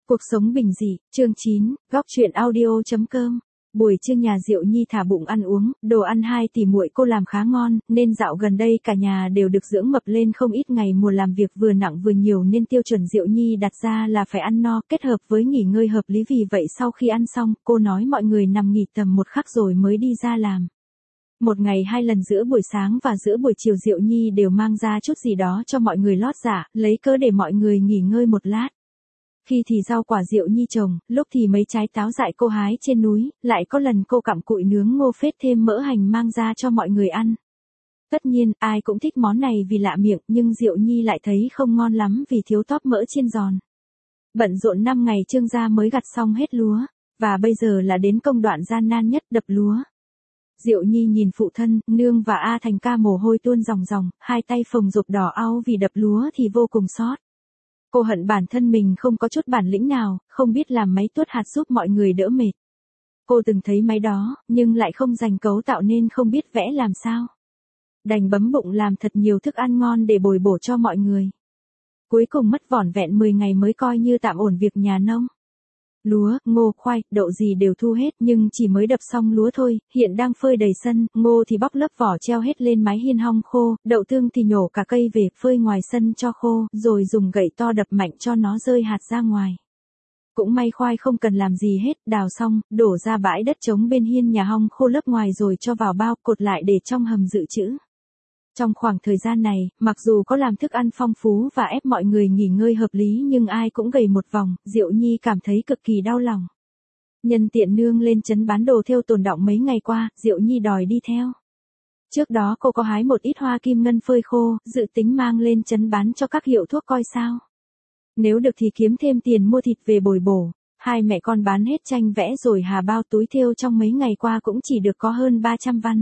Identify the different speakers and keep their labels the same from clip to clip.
Speaker 1: Cuộc sống bình dị, chương 9, góc truyện audio.com. Buổi trưa nhà Diệu Nhi thả bụng ăn uống, đồ ăn hai tỷ muội cô làm khá ngon, nên dạo gần đây cả nhà đều được dưỡng mập lên không ít. Ngày mùa làm việc vừa nặng vừa nhiều nên tiêu chuẩn Diệu Nhi đặt ra là phải ăn no, kết hợp với nghỉ ngơi hợp lý. Vì vậy sau khi ăn xong, cô nói mọi người nằm nghỉ tầm một khắc rồi mới đi ra làm. Một ngày 2 lần giữa buổi sáng và giữa buổi chiều Diệu Nhi đều mang ra chút gì đó cho mọi người lót dạ, lấy cớ để mọi người nghỉ ngơi một lát. Khi thì rau quả Diệu Nhi trồng, lúc thì mấy trái táo dại cô hái trên núi, lại có lần cô cặm cụi nướng ngô phết thêm mỡ hành mang ra cho mọi người ăn. Tất nhiên, ai cũng thích món này vì lạ miệng, nhưng Diệu Nhi lại thấy không ngon lắm vì thiếu tóp mỡ chiên giòn. Bận rộn 5 ngày Trương gia mới gặt xong hết lúa, và bây giờ là đến công đoạn gian nan nhất, đập lúa. Diệu Nhi nhìn phụ thân, nương và A Thành ca mồ hôi tuôn ròng ròng, hai tay phồng rộp đỏ au vì đập lúa thì vô cùng xót. Cô hận bản thân mình không có chút bản lĩnh nào, không biết làm máy tuốt hạt giúp mọi người đỡ mệt. Cô từng thấy máy đó, nhưng lại không rành cấu tạo nên không biết vẽ làm sao. Đành bấm bụng làm thật nhiều thức ăn ngon để bồi bổ cho mọi người. Cuối cùng mất vỏn vẹn 10 ngày mới coi như tạm ổn việc nhà nông. Lúa, ngô, khoai, đậu gì đều thu hết nhưng chỉ mới đập xong lúa thôi, hiện đang phơi đầy sân, ngô thì bóc lớp vỏ treo hết lên mái hiên hong khô, đậu tương thì nhổ cả cây về phơi ngoài sân cho khô, rồi dùng gậy to đập mạnh cho nó rơi hạt ra ngoài. Cũng may khoai không cần làm gì hết, đào xong, đổ ra bãi đất trống bên hiên nhà hong khô lớp ngoài rồi cho vào bao cột lại để trong hầm dự trữ. Trong khoảng thời gian này, mặc dù có làm thức ăn phong phú và ép mọi người nghỉ ngơi hợp lý nhưng ai cũng gầy một vòng, Diệu Nhi cảm thấy cực kỳ đau lòng. Nhân tiện nương lên trấn bán đồ thêu tồn đọng mấy ngày qua, Diệu Nhi đòi đi theo. Trước đó cô có hái một ít hoa kim ngân phơi khô, dự tính mang lên trấn bán cho các hiệu thuốc coi sao. Nếu được thì kiếm thêm tiền mua thịt về bồi bổ. Hai mẹ con bán hết tranh vẽ rồi hà bao túi thêu trong mấy ngày qua cũng chỉ được có hơn 300 văn.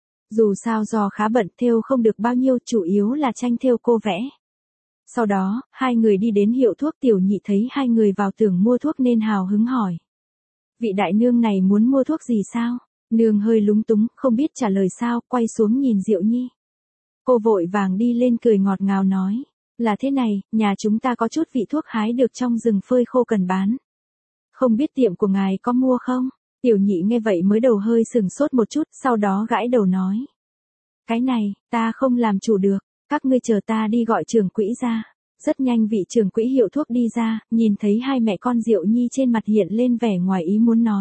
Speaker 1: Dù sao do khá bận thêu không được bao nhiêu, chủ yếu là tranh thêu cô vẽ. Sau đó, hai người đi đến hiệu thuốc, Tiểu Nhị thấy hai người vào tưởng mua thuốc nên hào hứng hỏi. Vị đại nương này muốn mua thuốc gì sao? Nương hơi lúng túng, không biết trả lời sao, quay xuống nhìn Diệu Nhi. Cô vội vàng đi lên cười ngọt ngào nói. Là thế này, nhà chúng ta có chút vị thuốc hái được trong rừng phơi khô cần bán. Không biết tiệm của ngài có mua không? Tiểu Nhị nghe vậy mới đầu hơi sừng sốt một chút, sau đó gãi đầu nói. Cái này, ta không làm chủ được, các ngươi chờ ta đi gọi trưởng quỹ ra. Rất nhanh vị trưởng quỹ hiệu thuốc đi ra, nhìn thấy hai mẹ con Diệu Nhi trên mặt hiện lên vẻ ngoài ý muốn nói.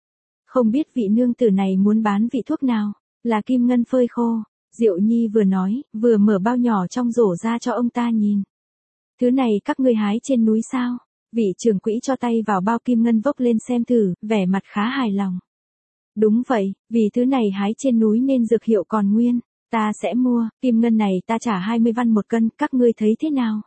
Speaker 1: Không biết vị nương tử này muốn bán vị thuốc nào, là kim ngân phơi khô. Diệu Nhi vừa nói, vừa mở bao nhỏ trong rổ ra cho ông ta nhìn. Thứ này các ngươi hái trên núi sao? Vị trưởng quỹ cho tay vào bao kim ngân vốc lên xem thử, vẻ mặt khá hài lòng. Đúng vậy, vì thứ này hái trên núi nên dược hiệu còn nguyên, ta sẽ mua, kim ngân này ta trả 20 văn một cân, các ngươi thấy thế nào?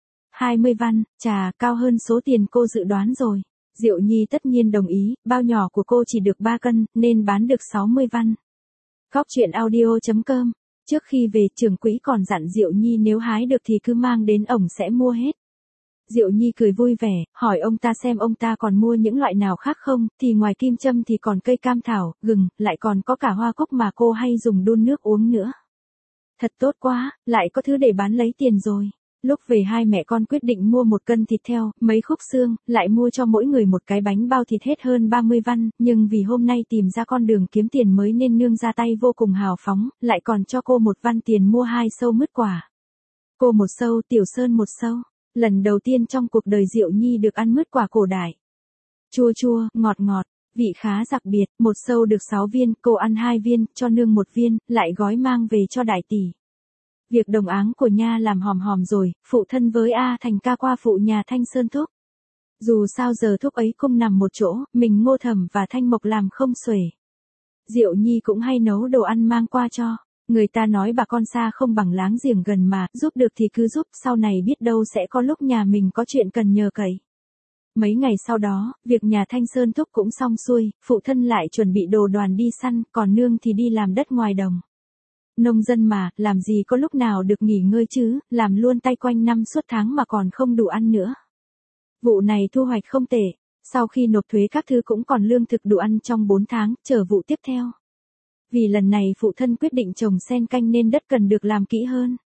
Speaker 1: 20 văn, chà, cao hơn số tiền cô dự đoán rồi. Diệu Nhi tất nhiên đồng ý, bao nhỏ của cô chỉ được 3 cân, nên bán được 60 văn. Góc truyện audio.com. Trước khi về, trưởng quỹ còn dặn Diệu Nhi nếu hái được thì cứ mang đến ổng sẽ mua hết. Diệu Nhi cười vui vẻ, hỏi ông ta xem ông ta còn mua những loại nào khác không, thì ngoài kim châm thì còn cây cam thảo, gừng, lại còn có cả hoa cúc mà cô hay dùng đun nước uống nữa. Thật tốt quá, lại có thứ để bán lấy tiền rồi. Lúc về hai mẹ con quyết định mua 1 cân thịt heo, mấy khúc xương, lại mua cho mỗi người một cái bánh bao thịt hết hơn 30 văn, nhưng vì hôm nay tìm ra con đường kiếm tiền mới nên nương ra tay vô cùng hào phóng, lại còn cho cô 1 văn tiền mua 2 sâu mứt quả. Cô 1 sâu, Tiểu Sơn 1 sâu. Lần đầu tiên trong cuộc đời Diệu Nhi được ăn mứt quả cổ đại. Chua chua, ngọt ngọt, vị khá đặc biệt, 1 sâu được 6 viên, cô ăn 2 viên, cho nương 1 viên, lại gói mang về cho đại tỷ. Việc đồng áng của nha làm hòm hòm rồi, phụ thân với A Thành ca qua phụ nhà Thanh Sơn thúc. Dù sao giờ thúc ấy không nằm một chỗ, mình Ngô Thẩm và Thanh Mộc làm không xuể. Diệu Nhi cũng hay nấu đồ ăn mang qua cho. Người ta nói bà con xa không bằng láng giềng gần mà, giúp được thì cứ giúp, sau này biết đâu sẽ có lúc nhà mình có chuyện cần nhờ cậy. Mấy ngày sau đó, việc nhà Thanh Sơn thúc cũng xong xuôi, phụ thân lại chuẩn bị đồ đoàn đi săn, còn nương thì đi làm đất ngoài đồng. Nông dân mà, làm gì có lúc nào được nghỉ ngơi chứ, làm luôn tay quanh năm suốt tháng mà còn không đủ ăn nữa. Vụ này thu hoạch không tệ, sau khi nộp thuế các thứ cũng còn lương thực đủ ăn trong 4 tháng, chờ vụ tiếp theo. Vì lần này phụ thân quyết định trồng sen canh nên đất cần được làm kỹ hơn.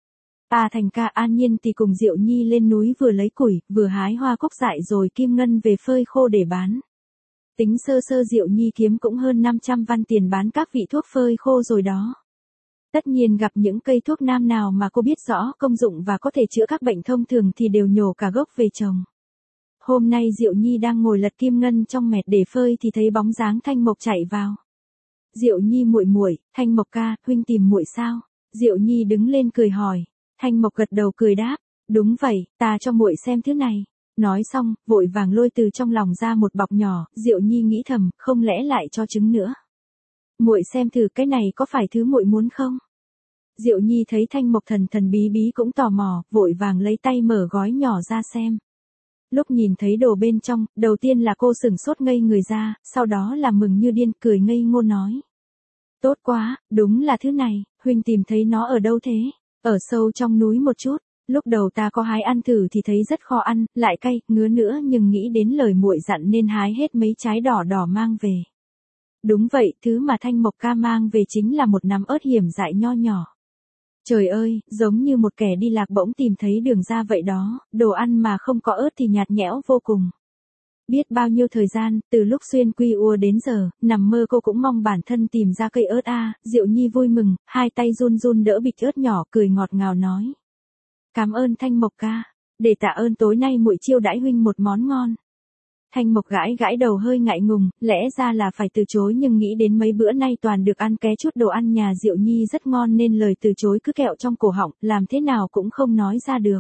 Speaker 1: Thành ca An Nhiên thì cùng Diệu Nhi lên núi vừa lấy củi, vừa hái hoa cúc dại rồi kim ngân về phơi khô để bán. Tính sơ sơ Diệu Nhi kiếm cũng hơn 500 văn tiền bán các vị thuốc phơi khô rồi đó. Tất nhiên gặp những cây thuốc nam nào mà cô biết rõ công dụng và có thể chữa các bệnh thông thường thì đều nhổ cả gốc về trồng. Hôm nay Diệu Nhi đang ngồi lật kim ngân trong mẹt để phơi thì thấy bóng dáng Thanh Mộc chạy vào. Diệu Nhi muội muội, Thanh Mộc ca, huynh tìm muội sao? Diệu Nhi đứng lên cười hỏi. Thanh Mộc gật đầu cười đáp, đúng vậy, ta cho muội xem thứ này. Nói xong, vội vàng lôi từ trong lòng ra một bọc nhỏ, Diệu Nhi nghĩ thầm, không lẽ lại cho trứng nữa. Muội xem thử cái này có phải thứ muội muốn không? Diệu Nhi thấy Thanh Mộc thần thần bí bí cũng tò mò, vội vàng lấy tay mở gói nhỏ ra xem. Lúc nhìn thấy đồ bên trong, đầu tiên là cô sửng sốt ngây người ra, sau đó là mừng như điên cười ngây ngô nói. Tốt quá, đúng là thứ này, huynh tìm thấy nó ở đâu thế? Ở sâu trong núi một chút, lúc đầu ta có hái ăn thử thì thấy rất khó ăn, lại cay, ngứa nữa nhưng nghĩ đến lời muội dặn nên hái hết mấy trái đỏ đỏ mang về. Đúng vậy, thứ mà Thanh Mộc ca mang về chính là một nắm ớt hiểm dại nho nhỏ. Trời ơi, giống như một kẻ đi lạc bỗng tìm thấy đường ra vậy đó, đồ ăn mà không có ớt thì nhạt nhẽo vô cùng. Biết bao nhiêu thời gian, từ lúc xuyên quy ua đến giờ, nằm mơ cô cũng mong bản thân tìm ra cây ớt a. Diệu Nhi vui mừng, hai tay run run đỡ bịch ớt nhỏ cười ngọt ngào nói. Cảm ơn Thanh Mộc ca, để tạ ơn tối nay muội chiêu đãi huynh một món ngon. Thanh Mộc gãi gãi đầu hơi ngại ngùng, lẽ ra là phải từ chối nhưng nghĩ đến mấy bữa nay toàn được ăn ké chút đồ ăn nhà Diệu Nhi rất ngon nên lời từ chối cứ kẹo trong cổ họng, làm thế nào cũng không nói ra được.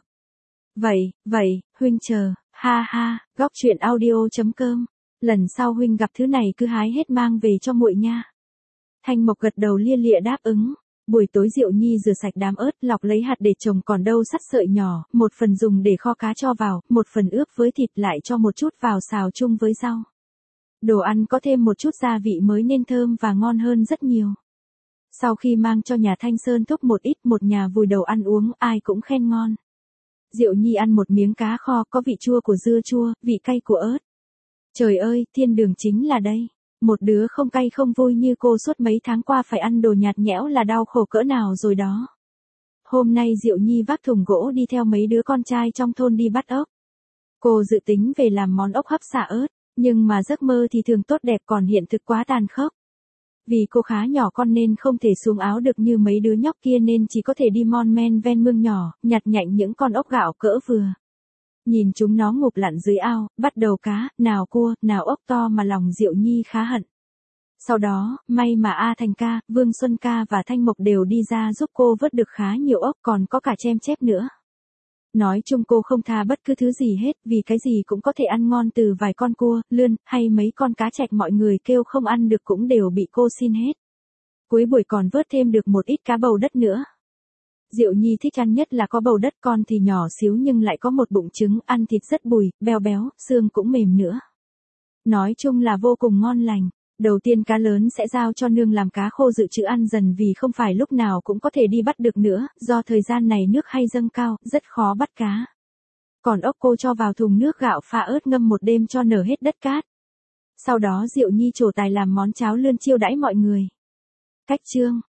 Speaker 1: Vậy, huynh chờ, ha ha, góc truyện audio.com. Lần sau huynh gặp thứ này cứ hái hết mang về cho muội nha. Thanh Mộc gật đầu lia lịa đáp ứng. Buổi tối Diệu Nhi rửa sạch đám ớt, lọc lấy hạt để trồng còn đâu sắt sợi nhỏ, một phần dùng để kho cá cho vào, một phần ướp với thịt lại cho một chút vào xào chung với rau. Đồ ăn có thêm một chút gia vị mới nên thơm và ngon hơn rất nhiều. Sau khi mang cho nhà Thanh Sơn Thúc một ít, một nhà vùi đầu ăn uống, ai cũng khen ngon. Diệu Nhi ăn một miếng cá kho có vị chua của dưa chua, vị cay của ớt. Trời ơi, thiên đường chính là đây. Một đứa không cay không vui như cô suốt mấy tháng qua phải ăn đồ nhạt nhẽo là đau khổ cỡ nào rồi đó. Hôm nay Diệu Nhi vác thùng gỗ đi theo mấy đứa con trai trong thôn đi bắt ốc. Cô dự tính về làm món ốc hấp xả ớt, nhưng mà giấc mơ thì thường tốt đẹp còn hiện thực quá tàn khốc. Vì cô khá nhỏ con nên không thể xuống áo được như mấy đứa nhóc kia nên chỉ có thể đi mon men ven mương nhỏ, nhặt nhạnh những con ốc gạo cỡ vừa. Nhìn chúng nó ngụp lặn dưới ao, bắt đầu cá, nào cua, nào ốc to mà lòng Diệu Nhi khá hận. Sau đó, may mà Thành ca, Vương Xuân ca và Thanh Mộc đều đi ra giúp cô vớt được khá nhiều ốc còn có cả chem chép nữa. Nói chung cô không tha bất cứ thứ gì hết vì cái gì cũng có thể ăn ngon từ vài con cua, lươn, hay mấy con cá trạch mọi người kêu không ăn được cũng đều bị cô xin hết. Cuối buổi còn vớt thêm được một ít cá bầu đất nữa. Diệu Nhi thích ăn nhất là có bầu đất con thì nhỏ xíu nhưng lại có một bụng trứng, ăn thịt rất bùi, béo béo, xương cũng mềm nữa. Nói chung là vô cùng ngon lành. Đầu tiên cá lớn sẽ giao cho nương làm cá khô dự trữ ăn dần vì không phải lúc nào cũng có thể đi bắt được nữa, do thời gian này nước hay dâng cao, rất khó bắt cá. Còn ốc cô cho vào thùng nước gạo pha ớt ngâm một đêm cho nở hết đất cát. Sau đó Diệu Nhi trổ tài làm món cháo lươn chiêu đãi mọi người. Cách chương